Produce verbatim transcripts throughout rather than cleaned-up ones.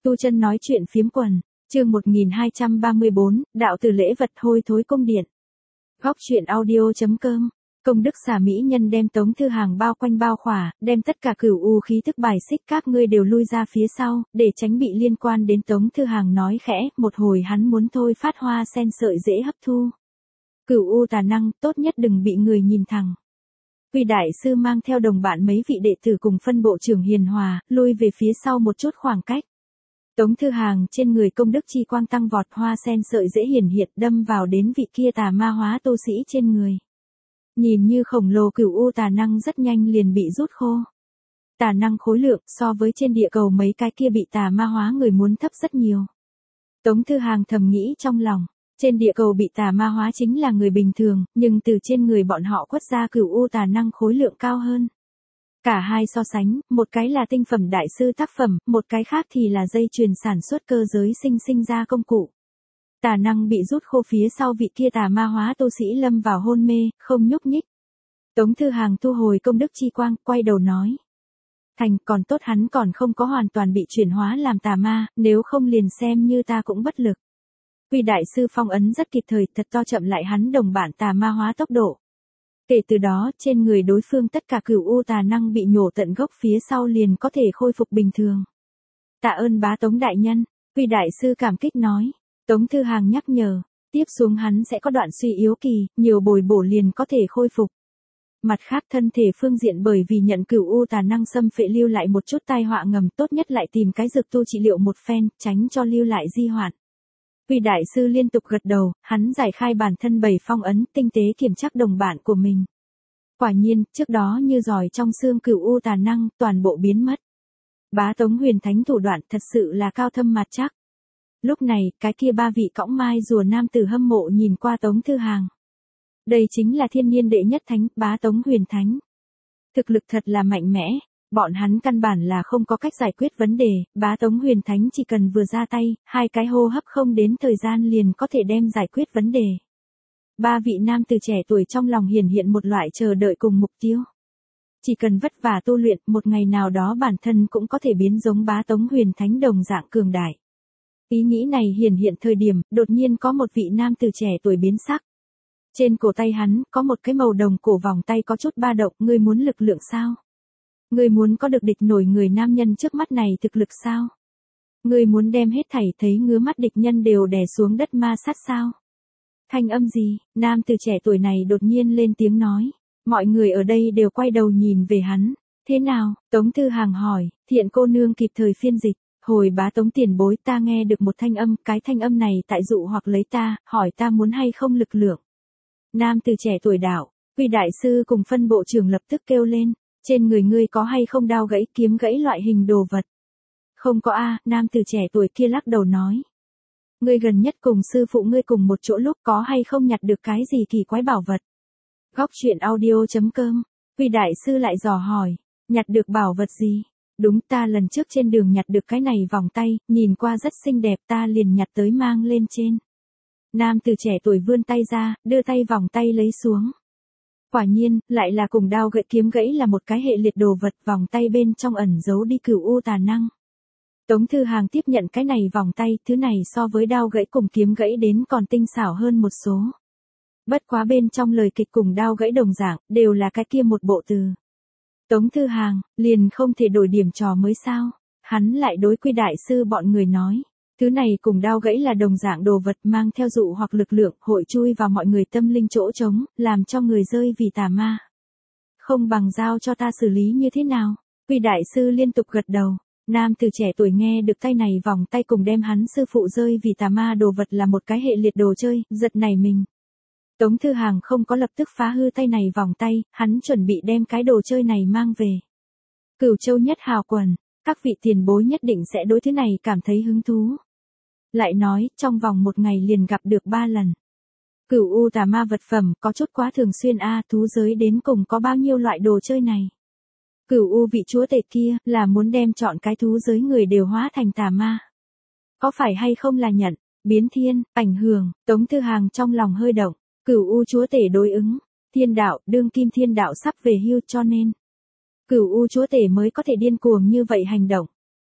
Tu Chân nói chuyện phiếm quần, chương một nghìn hai trăm ba mươi bốn, đạo từ lễ vật hôi thối cung điện. Góc truyện audio.com. Công đức xả mỹ nhân đem Tống Thư Hàng bao quanh bao khỏa, đem tất cả cửu u khí tức bài xích các ngươi đều lui ra phía sau, để tránh bị liên quan đến. Tống Thư Hàng nói khẽ, một hồi hắn muốn thôi phát hoa sen sợi dễ hấp thu. Cửu u tà năng, tốt nhất đừng bị người nhìn thẳng. Quy đại sư mang theo đồng bạn mấy vị đệ tử cùng phân bộ trưởng hiền hòa, lui về phía sau một chút khoảng cách. Tống Thư Hàng trên người công đức chi quang tăng vọt, hoa sen sợi dễ hiển hiện đâm vào đến vị kia tà ma hóa tu sĩ trên người. Nhìn như khổng lồ cửu u tà năng rất nhanh liền bị rút khô. Tà năng khối lượng so với trên địa cầu mấy cái kia bị tà ma hóa người muốn thấp rất nhiều. Tống Thư Hàng thầm nghĩ trong lòng, trên địa cầu bị tà ma hóa chính là người bình thường, nhưng từ trên người bọn họ quất ra cửu u tà năng khối lượng cao hơn. Cả hai so sánh, một cái là tinh phẩm đại sư tác phẩm, một cái khác thì là dây chuyền sản xuất cơ giới sinh sinh ra công cụ. Tà năng bị rút khô phía sau vị kia tà ma hóa tu sĩ lâm vào hôn mê, không nhúc nhích. Tống Thư Hàng thu hồi công đức chi quang, quay đầu nói. Thành, còn tốt hắn còn không có hoàn toàn bị chuyển hóa làm tà ma, nếu không liền xem như ta cũng bất lực. Quy đại sư phong ấn rất kịp thời, thật to chậm lại hắn đồng bạn tà ma hóa tốc độ. Kể từ đó, trên người đối phương tất cả cửu u tà năng bị nhổ tận gốc phía sau liền có thể khôi phục bình thường. Tạ ơn bá Tống đại nhân, Quy đại sư cảm kích nói. Tống Thư Hàng nhắc nhở, tiếp xuống hắn sẽ có đoạn suy yếu kỳ, nhiều bồi bổ liền có thể khôi phục. Mặt khác thân thể phương diện bởi vì nhận cửu u tà năng xâm phệ lưu lại một chút tai họa ngầm, tốt nhất lại tìm cái dược tu trị liệu một phen, tránh cho lưu lại di hoạn. Quy đại sư liên tục gật đầu, hắn giải khai bản thân bảy phong ấn, tinh tế kiểm tra đồng bạn của mình. Quả nhiên, trước đó như giỏi trong xương cửu u tà năng, toàn bộ biến mất. Bá Tống huyền thánh thủ đoạn thật sự là cao thâm mặt chắc. Lúc này, cái kia ba vị cõng mai rùa nam tử hâm mộ nhìn qua Tống Thư Hàng. Đây chính là thiên niên đệ nhất thánh, bá Tống huyền thánh. Thực lực thật là mạnh mẽ, bọn hắn căn bản là không có cách giải quyết vấn đề, bá Tống huyền thánh chỉ cần vừa ra tay, hai cái hô hấp không đến thời gian liền có thể đem giải quyết vấn đề. Ba vị nam tử trẻ tuổi trong lòng hiển hiện một loại chờ đợi cùng mục tiêu. Chỉ cần vất vả tu luyện, một ngày nào đó bản thân cũng có thể biến giống bá Tống huyền thánh đồng dạng cường đại. Ý nghĩ này hiển hiện thời điểm, đột nhiên có một vị nam tử trẻ tuổi biến sắc. Trên cổ tay hắn, có một cái màu đồng cổ vòng tay có chút ba động, ngươi muốn lực lượng sao? Ngươi muốn có được địch nổi người nam nhân trước mắt này thực lực sao? Ngươi muốn đem hết thảy thấy ngứa mắt địch nhân đều đè xuống đất ma sát sao? Thanh âm gì? Nam tử trẻ tuổi này đột nhiên lên tiếng nói. Mọi người ở đây đều quay đầu nhìn về hắn. Thế nào? Tống Thư Hàng hỏi, Thiện cô nương kịp thời phiên dịch. Hồi bá Tống tiền bối, ta nghe được một thanh âm, cái thanh âm này tại dụ hoặc lấy ta, hỏi ta muốn hay không lực lượng. Nam tử trẻ tuổi đạo, Quy đại sư cùng phân bộ trưởng lập tức kêu lên, trên người ngươi có hay không đao gãy, kiếm gãy loại hình đồ vật? Không có a, nam tử trẻ tuổi kia lắc đầu nói. Ngươi gần nhất cùng sư phụ ngươi cùng một chỗ lúc có hay không nhặt được cái gì kỳ quái bảo vật? Góc truyện audio.com, Quy đại sư lại dò hỏi, nhặt được bảo vật gì? Đúng, ta lần trước trên đường nhặt được cái này vòng tay, nhìn qua rất xinh đẹp, ta liền nhặt tới mang lên trên. Nam tử trẻ tuổi vươn tay ra, đưa tay vòng tay lấy xuống. Quả nhiên, lại là cùng đao gãy kiếm gãy là một cái hệ liệt đồ vật, vòng tay bên trong ẩn giấu đi cửu u tà năng. Tống Thư Hàng tiếp nhận cái này vòng tay, thứ này so với đao gãy cùng kiếm gãy đến còn tinh xảo hơn một số. Bất quá bên trong lời kịch cùng đao gãy đồng dạng, đều là cái kia một bộ từ. Tống Thư Hàng, liền không thể đổi điểm trò mới sao? Hắn lại đối Quy đại sư bọn người nói. Thứ này cùng đao gãy là đồng dạng đồ vật mang theo dụ hoặc lực lượng, hội chui vào mọi người tâm linh chỗ trống, làm cho người rơi vì tà ma. Không bằng giao cho ta xử lý như thế nào? Quy đại sư liên tục gật đầu. Nam tử trẻ tuổi nghe được tay này vòng tay cùng đem hắn sư phụ rơi vì tà ma đồ vật là một cái hệ liệt đồ chơi, giật nảy mình. Tống Thư Hàng không có lập tức phá hư tay này vòng tay, hắn chuẩn bị đem cái đồ chơi này mang về. Cửu Châu nhất hào quần, các vị tiền bối nhất định sẽ đối thứ này cảm thấy hứng thú. Lại nói, trong vòng một ngày liền gặp được ba lần. Cửu u tà ma vật phẩm có chút quá thường xuyên a, thú giới đến cùng có bao nhiêu loại đồ chơi này. Cửu u vị chúa tể kia là muốn đem chọn cái thú giới người đều hóa thành tà ma. Có phải hay không là nhận, biến thiên, ảnh hưởng, Tống Thư Hàng trong lòng hơi động. Cửu u chúa tể đối ứng, thiên đạo, đương kim thiên đạo sắp về hưu cho nên. Cửu u chúa tể mới có thể điên cuồng như vậy hành động.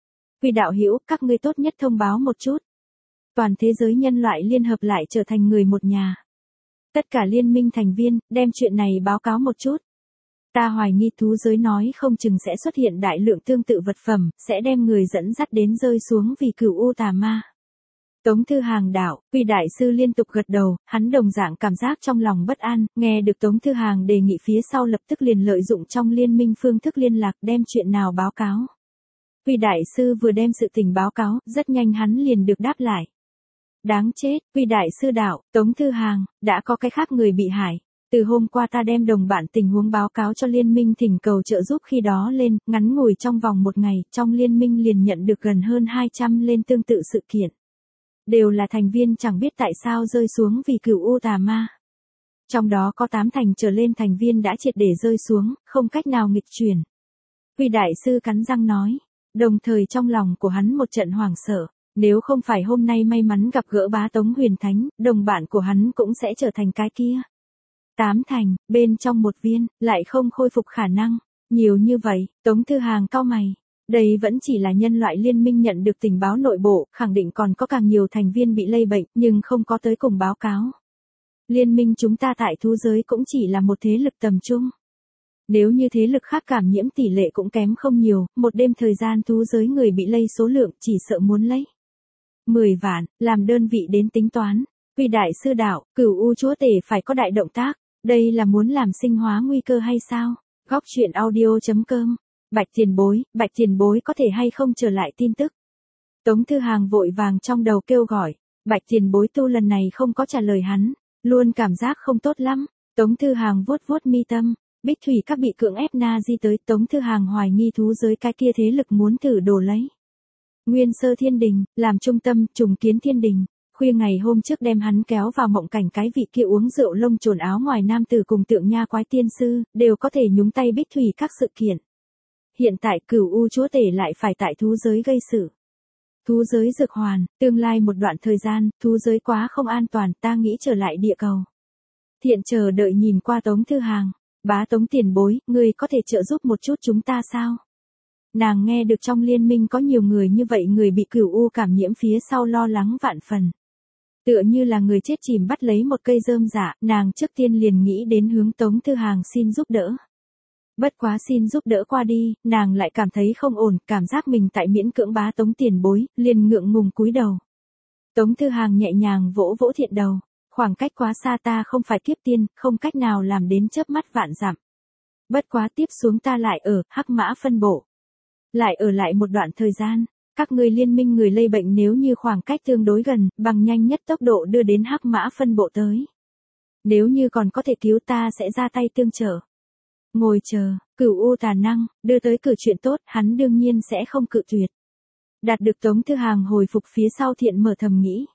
Quy đạo hữu, các ngươi tốt nhất thông báo một chút. Toàn thế giới nhân loại liên hợp lại trở thành người một nhà. Tất cả liên minh thành viên, đem chuyện này báo cáo một chút. Ta hoài nghi thú giới nói không chừng sẽ xuất hiện đại lượng tương tự vật phẩm, sẽ đem người dẫn dắt đến rơi xuống vì cửu u tà ma. Tống Thư Hàng đạo, Quy đại sư liên tục gật đầu, hắn đồng dạng cảm giác trong lòng bất an, nghe được Tống Thư Hàng đề nghị phía sau lập tức liền lợi dụng trong liên minh phương thức liên lạc đem chuyện nào báo cáo. Quy đại sư vừa đem sự tình báo cáo, rất nhanh hắn liền được đáp lại. Đáng chết, Quy đại sư đạo, Tống Thư Hàng, đã có cái khác người bị hại. Từ hôm qua ta đem đồng bạn tình huống báo cáo cho liên minh thỉnh cầu trợ giúp khi đó lên, ngắn ngủi trong vòng một ngày, trong liên minh liền nhận được gần hơn hai trăm lên tương tự sự kiện. Đều là thành viên chẳng biết tại sao rơi xuống vì cửu u tà ma. Trong đó có tám thành trở lên thành viên đã triệt để rơi xuống, không cách nào nghịch chuyển. Quy đại sư cắn răng nói, đồng thời trong lòng của hắn một trận hoảng sợ. Nếu không phải hôm nay may mắn gặp gỡ bá Tống Huyền Thánh, đồng bạn của hắn cũng sẽ trở thành cái kia. Tám thành, bên trong một viên, lại không khôi phục khả năng. Nhiều như vậy, Tống Thư Hàng cau mày. Đây vẫn chỉ là nhân loại liên minh nhận được tình báo nội bộ, khẳng định còn có càng nhiều thành viên bị lây bệnh, nhưng không có tới cùng báo cáo. Liên minh chúng ta tại thú giới cũng chỉ là một thế lực tầm trung. Nếu như thế lực khác cảm nhiễm tỷ lệ cũng kém không nhiều, một đêm thời gian thú giới người bị lây số lượng chỉ sợ muốn lấy mười vạn, làm đơn vị đến tính toán. Quy đại sư đạo, cửu u chúa tể phải có đại động tác, đây là muốn làm sinh hóa nguy cơ hay sao? Góc truyện audio chấm com. Bạch tiền bối, bạch tiền bối có thể hay không trở lại tin tức. Tống Thư Hàng vội vàng trong đầu kêu gọi, bạch tiền bối tu lần này không có trả lời hắn, luôn cảm giác không tốt lắm. Tống Thư Hàng vuốt vuốt mi tâm, Bích Thủy các bị cưỡng ép na di tới, Tống Thư Hàng hoài nghi thú giới cái kia thế lực muốn thử đổ lấy. Nguyên Sơ Thiên Đình, làm trung tâm, trùng kiến thiên đình. Khuya ngày hôm trước đem hắn kéo vào mộng cảnh cái vị kia uống rượu lông trồn áo ngoài nam tử cùng tượng nha quái tiên sư, đều có thể nhúng tay Bích Thủy các sự kiện. Hiện tại cửu u chúa tể lại phải tại thú giới gây sự. Thú giới dược hoàn, tương lai một đoạn thời gian, thú giới quá không an toàn, ta nghĩ trở lại địa cầu. Thiện chờ đợi nhìn qua Tống Thư Hàng, bá Tống tiền bối, ngươi có thể trợ giúp một chút chúng ta sao? Nàng nghe được trong liên minh có nhiều người như vậy, người bị cửu u cảm nhiễm phía sau lo lắng vạn phần. Tựa như là người chết chìm bắt lấy một cây rơm rạ, nàng trước tiên liền nghĩ đến hướng Tống Thư Hàng xin giúp đỡ. Bất quá xin giúp đỡ qua đi, nàng lại cảm thấy không ổn, cảm giác mình tại miễn cưỡng bá Tống tiền bối, liền ngượng ngùng cúi đầu. Tống Thư Hàng nhẹ nhàng vỗ vỗ thiện đầu, khoảng cách quá xa ta không phải kiếp tiên, không cách nào làm đến chớp mắt vạn dặm. Bất quá tiếp xuống ta lại ở, Hắc Mã phân bộ. Lại ở lại một đoạn thời gian, các ngươi liên minh người lây bệnh nếu như khoảng cách tương đối gần, bằng nhanh nhất tốc độ đưa đến Hắc Mã phân bộ tới. Nếu như còn có thể cứu ta sẽ ra tay tương trợ. Ngồi chờ, cửu u tà năng, đưa tới cử chuyện tốt, hắn đương nhiên sẽ không cự tuyệt. Đạt được Tống Thư Hàng hồi phục phía sau thiện mở thầm nghĩ.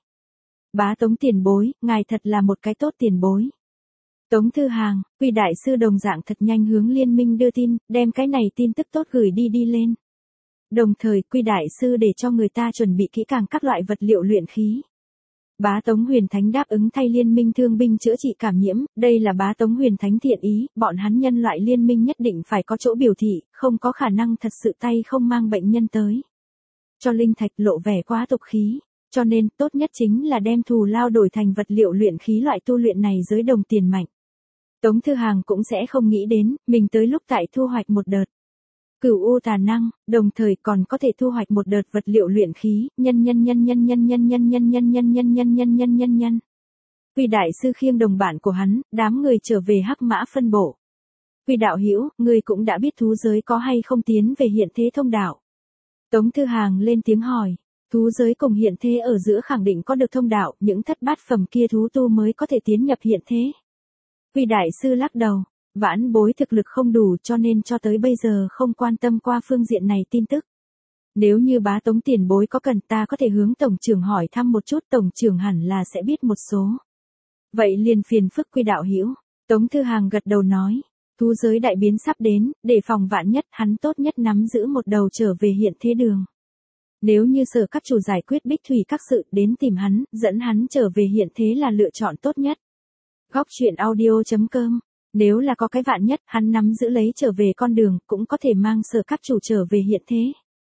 Bá Tống tiền bối, ngài thật là một cái tốt tiền bối. Tống Thư Hàng, Quy đại sư đồng dạng thật nhanh hướng liên minh đưa tin, đem cái này tin tức tốt gửi đi đi lên. Đồng thời, Quy đại sư để cho người ta chuẩn bị kỹ càng các loại vật liệu luyện khí. Bá Tống Huyền Thánh đáp ứng thay liên minh thương binh chữa trị cảm nhiễm, đây là bá Tống Huyền Thánh thiện ý, bọn hắn nhân loại liên minh nhất định phải có chỗ biểu thị, không có khả năng thật sự tay không mang bệnh nhân tới. Cho linh thạch lộ vẻ quá tục khí, cho nên tốt nhất chính là đem thù lao đổi thành vật liệu luyện khí loại tu luyện này dưới đồng tiền mạnh. Tống Thư Hàng cũng sẽ không nghĩ đến, mình tới lúc tại thu hoạch một đợt cửu u tà năng, đồng thời còn có thể thu hoạch một đợt vật liệu luyện khí, nhân nhân nhân nhân nhân nhân nhân nhân nhân nhân nhân nhân nhân nhân nhân nhân. Quy đại sư khiêng đồng bạn của hắn, đám người trở về Hắc Mã phân bộ. Quy đạo hữu, ngươi cũng đã biết thú giới có hay không tiến về hiện thế thông đạo. Tống Thư Hàng lên tiếng hỏi, thú giới cùng hiện thế ở giữa khẳng định có được thông đạo, những thất bát phẩm kia thú tu mới có thể tiến nhập hiện thế. Quy đại sư lắc đầu. Vãn bối thực lực không đủ cho nên cho tới bây giờ không quan tâm qua phương diện này tin tức. Nếu như bá Tống tiền bối có cần ta có thể hướng tổng trưởng hỏi thăm một chút, tổng trưởng hẳn là sẽ biết một số. Vậy liền phiền phức Quy đạo hữu. Tống Thư Hàng gật đầu nói, thú giới đại biến sắp đến, để phòng vạn nhất hắn tốt nhất nắm giữ một đầu trở về hiện thế đường. Nếu như sở các chủ giải quyết Bích Thủy các sự đến tìm hắn, dẫn hắn trở về hiện thế là lựa chọn tốt nhất. Góc truyện audio chấm com. Nếu là có cái vạn nhất, hắn nắm giữ lấy trở về con đường, cũng có thể mang sở các chủ trở về hiện thế.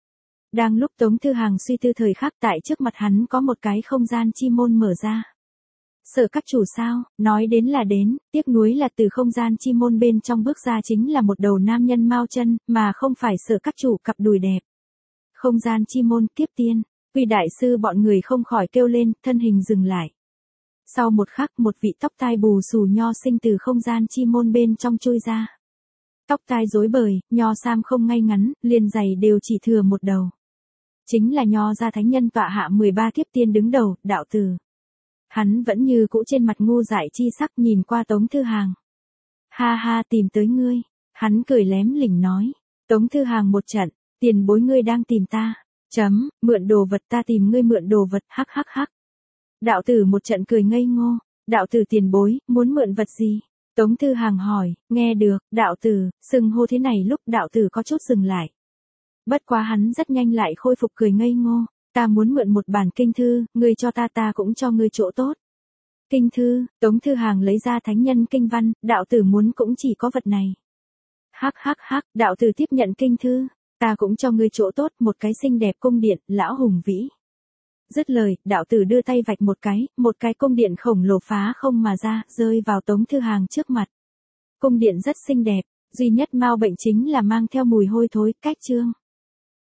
Đang lúc Tống Thư Hàng suy tư thời khắc tại trước mặt hắn có một cái không gian chi môn mở ra. Sở các chủ sao, nói đến là đến, tiếc nuối là từ không gian chi môn bên trong bước ra chính là một đầu nam nhân mao chân, mà không phải sở các chủ cặp đùi đẹp. Không gian chi môn tiếp tiên, Quy đại sư bọn người không khỏi kêu lên, thân hình dừng lại. Sau một khắc một vị tóc tai bù xù nho sinh từ không gian chi môn bên trong chui ra. Tóc tai rối bời, nho sam không ngay ngắn, liền giày đều chỉ thừa một đầu. Chính là nho gia thánh nhân tọa hạ mười ba kiếp tiên đứng đầu, đạo tử. Hắn vẫn như cũ trên mặt ngu dại chi sắc nhìn qua Tống Thư Hàng. Ha ha tìm tới ngươi, hắn cười lém lỉnh nói. Tống Thư Hàng một trận, tiền bối ngươi đang tìm ta, chấm, mượn đồ vật ta tìm ngươi mượn đồ vật, hắc hắc hắc. Đạo tử một trận cười ngây ngô, đạo tử tiền bối, muốn mượn vật gì? Tống Thư Hàng hỏi, nghe được, đạo tử, xưng hô thế này lúc đạo tử có chút dừng lại. Bất quá hắn rất nhanh lại khôi phục cười ngây ngô, ta muốn mượn một bản kinh thư, ngươi cho ta ta cũng cho ngươi chỗ tốt. Kinh thư, Tống Thư Hàng lấy ra thánh nhân kinh văn, đạo tử muốn cũng chỉ có vật này. Hắc hắc hắc, đạo tử tiếp nhận kinh thư, ta cũng cho ngươi chỗ tốt, một cái xinh đẹp cung điện, lão hùng vĩ. Dứt lời, đạo tử đưa tay vạch một cái, một cái cung điện khổng lồ phá không mà ra, rơi vào Tống Thư Hàng trước mặt. Cung điện rất xinh đẹp, duy nhất mau bệnh chính là mang theo mùi hôi thối, cách trương.